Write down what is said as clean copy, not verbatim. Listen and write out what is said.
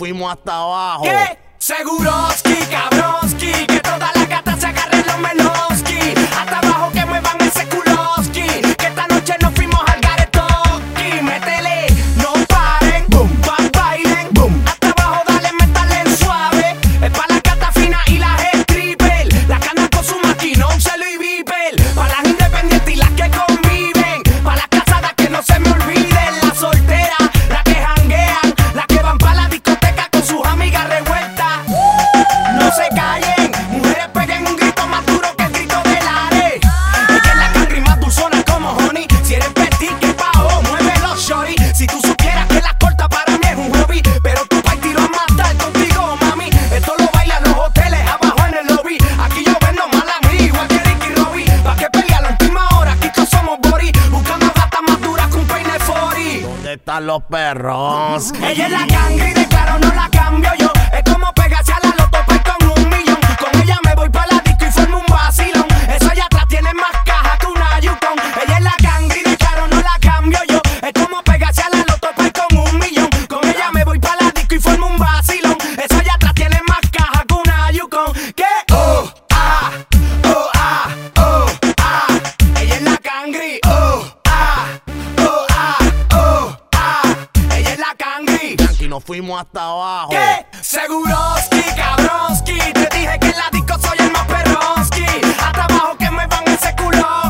nos fuimos hasta abajo. ¿Qué? Seguroski, cabroski, que todas las gatas se agarren los meloski. Hasta abajo que muevan ese culoski, que esta noche nos fuimos al garetoski. Métele, no paren, boom, bailen, boom. Hasta abajo dale, métale suave. Es pa' las gatas finas y las stripper, las que andan con su maquinón, celo y viper. Pa' las independientes y las que conviven, pa' las casadas que no se me olviden. Las solteras, las que janguean, las que van pa' la discoteca con sus amigas revueltas. No se callen, mujeres peguen un grito más duro que el grito del Are. Ella es la cangri más dulzona como honey. Si eres petit, que pao, muévelo shorty. Si tú supieras que la corta para mí es un hobby, pero tu país tiro a matar contigo, mami. Esto lo bailan los hoteles abajo en el lobby. Aquí yo vendo mal a mí, igual que Ricky Robbie. Pa' que pelea a la última hora, aquí todos somos body. Buscando gatas más duras que un peine 40. ¿Dónde están los perros? Ella es la cangri, de claro no la cambio yo. Es como pegarse a la loto pa' con 1 millón. Con ella me voy pa' la disco y formo un vacilón. Eso allá atrás tiene más caja que una Yukon. Ella es la cangri, de claro no la cambio yo. Es como pegarse a la loto pa' con 1 millón. Con ella me voy pa' la disco y formo un vacilón. Eso allá atrás tiene más caja que una Yukon. ¿Qué? Oh, ah, oh, ah, oh, ah. Ella es la cangri, oh, ah, oh, ah, oh, ah. Ella es la cangri. Y nos fuimos hasta abajo. ¿Qué? Seguroski, cabroski, te dije que en la disco soy el más perronski. Hasta abajo que me van ese culo.